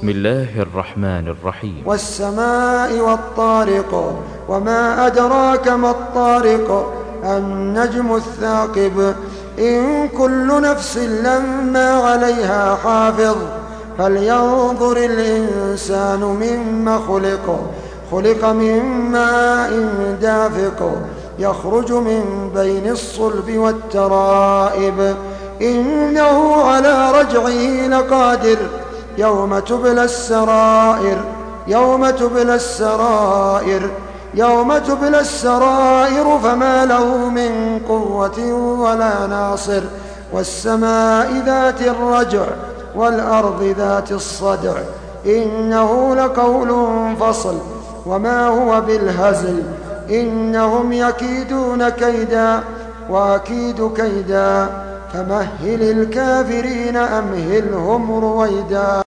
بسم الله الرحمن الرحيم. والسماء والطارق وما أدراك ما الطارق النجم الثاقب إن كل نفس لما عليها حافظ فلينظر الإنسان مما خلق من ماء دافق يخرج من بين الصلب والترائب إنه على رجعه لقادر يوم تبلى السرائر فما له من قوة ولا ناصر والسماء ذات الرجع والأرض ذات الصدع إنه لقول فصل وما هو بالهزل إنهم يكيدون كيدا وأكيد كيدا فمهل الكافرين أمهلهم رويدا.